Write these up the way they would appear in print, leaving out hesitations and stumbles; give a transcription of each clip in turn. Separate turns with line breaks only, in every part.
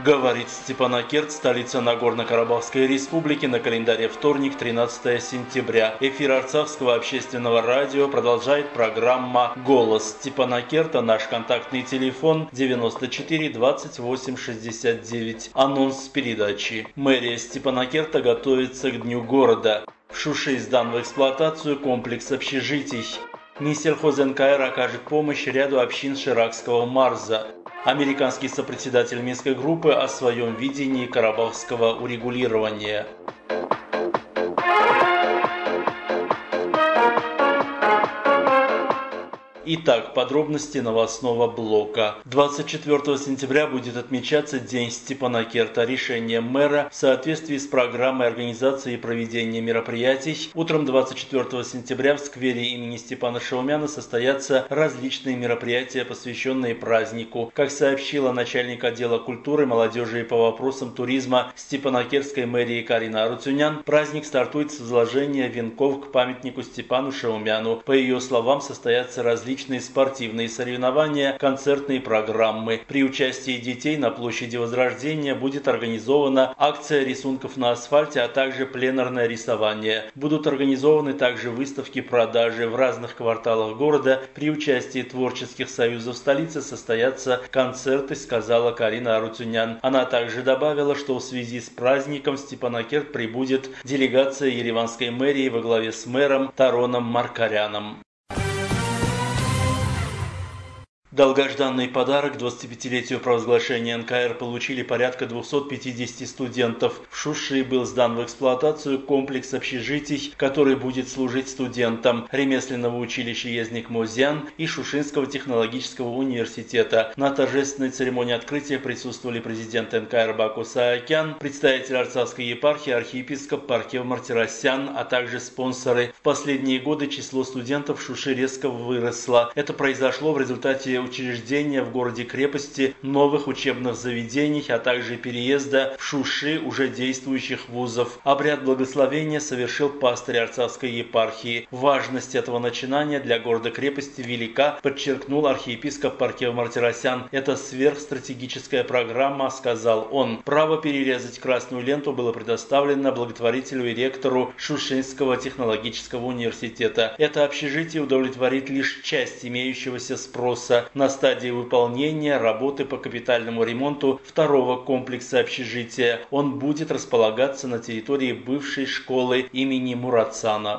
Говорит Степанакерт, столица Нагорно-Карабахской республики, на календаре вторник, 13 сентября. Эфир Арцахского общественного радио продолжает программа «Голос Степанакерта». Наш контактный телефон 94 28 69. Анонс передачи. Мэрия Степанакерта готовится к Дню города. В Шуши сдан в эксплуатацию комплекс общежитий. Минсельхоз-НКР окажет помощь ряду общин Ширакского Марза. Американский сопредседатель Минской группы о своем видении карабахского урегулирования. Итак, подробности новостного блока. 24 сентября будет отмечаться День Степанакерта. Решением мэра в соответствии с программой организации и проведения мероприятий утром 24 сентября в сквере имени Степана Шаумяна состоятся различные мероприятия, посвященные празднику. Как сообщила начальник отдела культуры, молодежи и по вопросам туризма Степанакертской мэрии Карина Арутюнян, праздник стартует с возложения венков к памятнику Степану Шаумяну. По ее словам, состоятся различные спортивные соревнования, концертные программы. При участии детей на площади Возрождения будет организована акция рисунков на асфальте, а также пленарное рисование. Будут организованы также выставки-продажи в разных кварталах города. При участии творческих союзов столицы состоятся концерты, сказала Карина Арутюнян. Она также добавила, что в связи с праздником в Степанакерт прибудет делегация ереванской мэрии во главе с мэром Тароном Маркаряном. Долгожданный подарок к 25-летию провозглашения НКР получили порядка 250 студентов. В Шуши был сдан в эксплуатацию комплекс общежитий, который будет служить студентам ремесленного училища Езник Мозян и Шушинского технологического университета. На торжественной церемонии открытия присутствовали президент НКР Баку Саакян, представитель Арцахской епархии, архиепископ Паркев Мартиросян, а также спонсоры. В последние годы число студентов в Шуши резко выросло. Это произошло в результате учреждения в городе-крепости новых учебных заведений, а также переезда в Шуши уже действующих вузов. Обряд благословения совершил пастырь Арцахской епархии. Важность этого начинания для города-крепости велика, подчеркнул архиепископ Паркев Мартиросян. Это сверхстратегическая программа, сказал он. Право перерезать красную ленту было предоставлено благотворителю и ректору Шушинского технологического университета. Это общежитие удовлетворит лишь часть имеющегося спроса. На стадии выполнения работы по капитальному ремонту второго комплекса общежития. Он будет располагаться на территории бывшей школы имени Муратсана.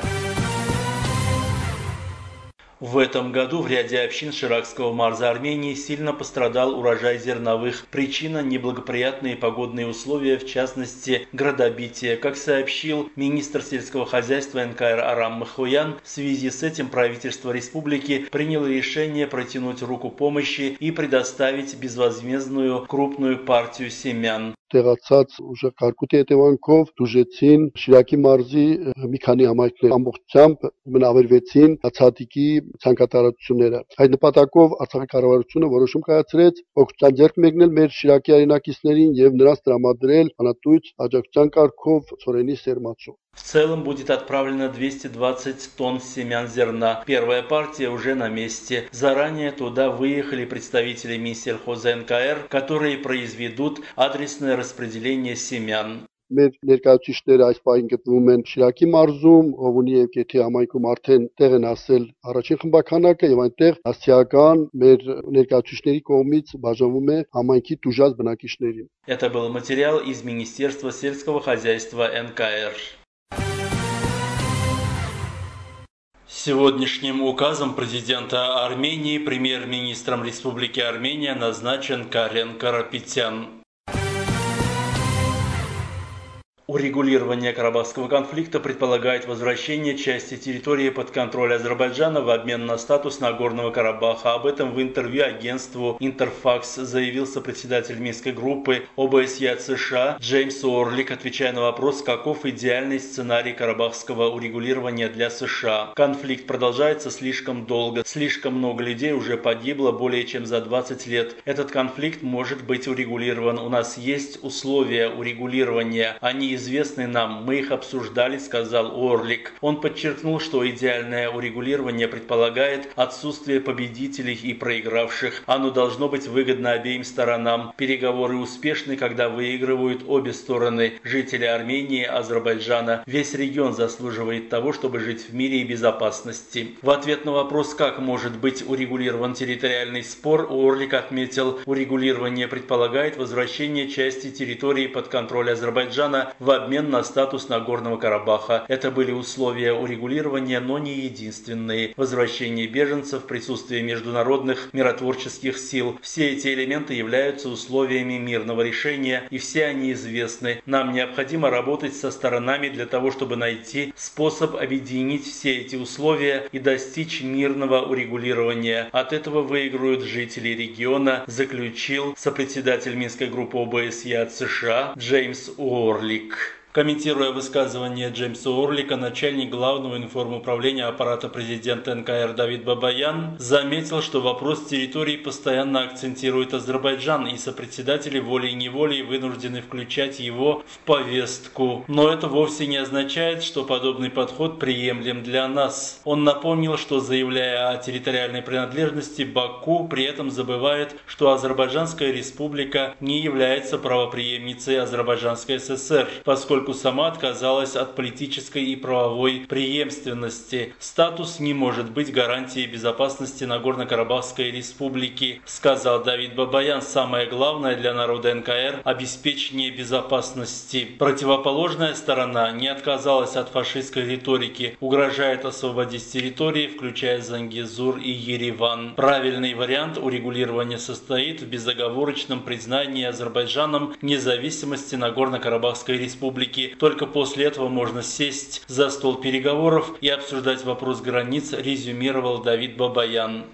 В этом году в ряде общин Ширакского Марза Армении сильно пострадал урожай зерновых. Причина – неблагоприятные погодные условия, в частности, градобитие. Как сообщил министр сельского хозяйства НКР Арам Махоян, в связи с этим правительство республики приняло решение протянуть руку помощи и предоставить безвозмездную крупную партию семян.
Տեղացած ուժեղարկուտի հետևանքով դժեցին Շիրակի մարզի մի քանի համայնքներ ամբողջությամբ մնավերվեցին ցատիկի ցանկատարությունները։ Այդ նպատակով Արցախի կառավարությունը որոշում կայացրեց օգուտան ձեռք մեկնել մեր Շիրակի հայրենակիցներին եւ նրանց տրամադրել անատույց աջակցության կարգով ծորենի սերմացու։
В целом будет отправлено 220 тонн семян зерна. Первая партия уже на месте. Заранее туда выехали представители Минсельхоза НКР, которые произведут адресное распределение семян.
Մեր ներկայացուցիչները այս պահին գտնվում են Շիրակի մարզում, Հովունի եւ Կեթի համայնքում արդեն տեղ են ասել առաջին խմբականակը եւ այնտեղ հասցեական մեր ներկայացուցիչների կողմից բաժանվում է համայնքի տուժած բնակիչներին։
Это был материал из Министерства сельского хозяйства НКР. Сегодняшним указом президента Армении премьер-министром Республики Армения назначен Карен Карапетян. Урегулирование карабахского конфликта предполагает возвращение части территории под контроль Азербайджана в обмен на статус Нагорного Карабаха. Об этом в интервью агентству Интерфакс заявил сопредседатель Минской группы ОБСЕ от США Джеймс Орлик, отвечая на вопрос, каков идеальный сценарий карабахского урегулирования для США. Конфликт продолжается слишком долго, слишком много людей уже погибло более чем за 20 лет. Этот конфликт может быть урегулирован. У нас есть условия урегулирования. Они они известны нам, мы их обсуждали, сказал Орлик. Он подчеркнул, что идеальное урегулирование предполагает отсутствие победителей и проигравших. Оно должно быть выгодно обеим сторонам. Переговоры успешны, когда выигрывают обе стороны. Жители Армении, Азербайджана. Весь регион заслуживает того, чтобы жить в мире и безопасности. В ответ на вопрос, как может быть урегулирован территориальный спор, Орлик отметил, урегулирование предполагает возвращение части территории под контроль Азербайджана в обмен на статус Нагорного Карабаха. Это были условия урегулирования, но не единственные. Возвращение беженцев, присутствие международных миротворческих сил. Все эти элементы являются условиями мирного решения, и все они известны. Нам необходимо работать со сторонами для того, чтобы найти способ объединить все эти условия и достичь мирного урегулирования. От этого выиграют жители региона, заключил сопредседатель Минской группы ОБСЕ от США Джеймс Орлик. Комментируя высказывание Джеймса Орлика, начальник главного информуправления аппарата президента НКР Давид Бабаян заметил, что вопрос территории постоянно акцентирует Азербайджан, и сопредседатели волей-неволей вынуждены включать его в повестку. Но это вовсе не означает, что подобный подход приемлем для нас. Он напомнил, что, заявляя о территориальной принадлежности, Баку при этом забывает, что Азербайджанская республика не является правопреемницей Азербайджанской ССР, поскольку сама отказалась от политической и правовой преемственности. Статус не может быть гарантией безопасности Нагорно-Карабахской республики, сказал Давид Бабаян. Самое главное для народа НКР – обеспечение безопасности. Противоположная сторона не отказалась от фашистской риторики, угрожает освободить территории, включая Зангезур и Ереван. Правильный вариант урегулирования состоит в безоговорочном признании Азербайджаном независимости Нагорно-Карабахской республики. Только после этого можно сесть за стол переговоров и обсуждать вопрос границ, резюмировал Давид Бабаян.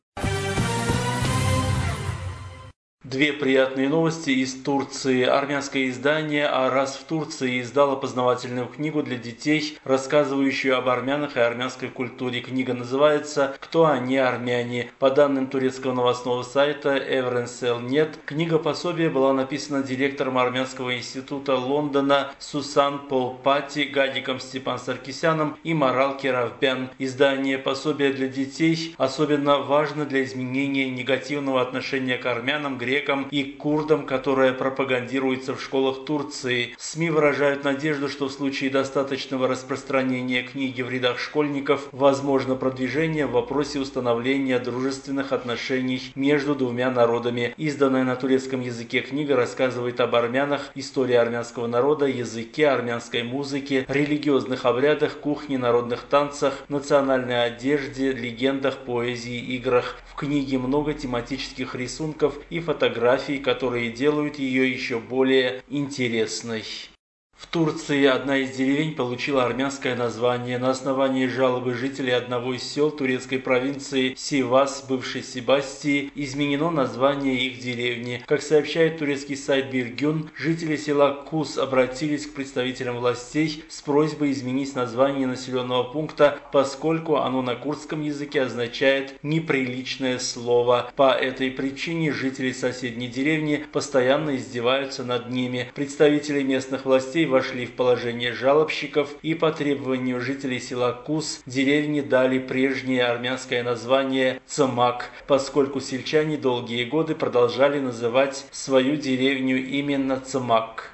Две приятные новости из Турции. Армянское издание «Арас» в Турции издало познавательную книгу для детей, рассказывающую об армянах и армянской культуре. Книга называется «Кто они, армяне?». По данным турецкого новостного сайта Evrensel.net, книга-пособие была написана директором Армянского института Лондона Сусан Полпати, Гадиком Степан Саркисяном и Марал Керавбян. Издание пособия для детей особенно важно для изменения негативного отношения к армянам, грекам и курдам, которое пропагандируется в школах Турции. СМИ выражают надежду, что в случае достаточного распространения книги в рядах школьников возможно продвижение в вопросе установления дружественных отношений между двумя народами. Изданная на турецком языке книга рассказывает об армянах, истории армянского народа, языке, армянской музыке, религиозных обрядах, кухне, народных танцах, национальной одежде, легендах, поэзии, играх. В книге много тематических рисунков и фотографий, которые делают ее еще более интересной. В Турции одна из деревень получила армянское название. На основании жалобы жителей одного из сел турецкой провинции Сивас, бывшей Себастии, изменено название их деревни. Как сообщает турецкий сайт Биргюн, жители села Кус обратились к представителям властей с просьбой изменить название населенного пункта, поскольку оно на курдском языке означает «неприличное слово». По этой причине жители соседней деревни постоянно издеваются над ними. Представители местных властей вошли в положение жалобщиков и по требованию жителей села Кус деревне дали прежнее армянское название Цымак, поскольку сельчане долгие годы продолжали называть свою деревню именно Цымак.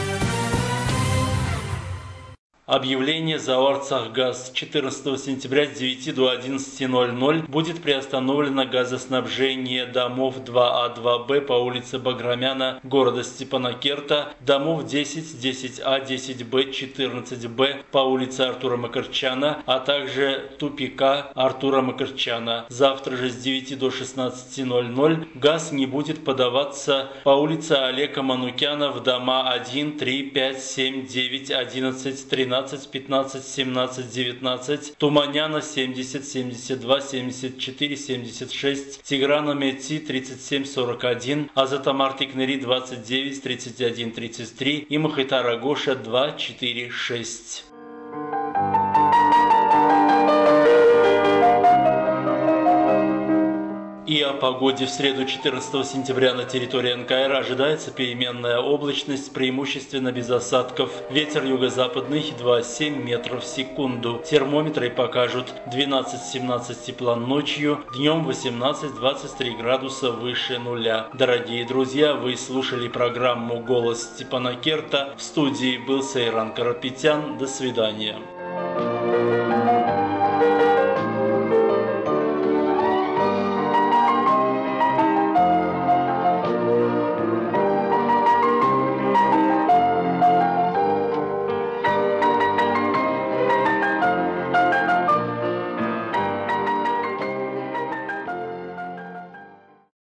Объявление «Зао-Арцахгаз». 14 сентября с 9 до 11:00 будет приостановлено газоснабжение домов 2А, 2Б по улице Баграмяна города Степанакерта, домов 10, 10А, 10Б, 14Б по улице Артура Макарчана, а также тупика Артура Макарчана. Завтра же с 9 до 16:00 газ не будет подаваться по улице Олега Манукяна в дома 1, 3, 5, 7, 9, 11, 13, 15, 17, 19, Туманяна 70, 72, 74, 76, Тиграна Мети 37, 41, Азатамар Тикнери 29, 31, 33 и Махитара Гоша 2, 4, 6. И о погоде. В среду 14 сентября на территории НКР ожидается переменная облачность, преимущественно без осадков. Ветер юго-западный 2,7 метров в секунду. Термометры покажут 12-17 тепла ночью, днем 18-23 градуса выше нуля. Дорогие друзья, вы слушали программу «Голос Степана Керта». В студии был Сейран Карапетян. До свидания.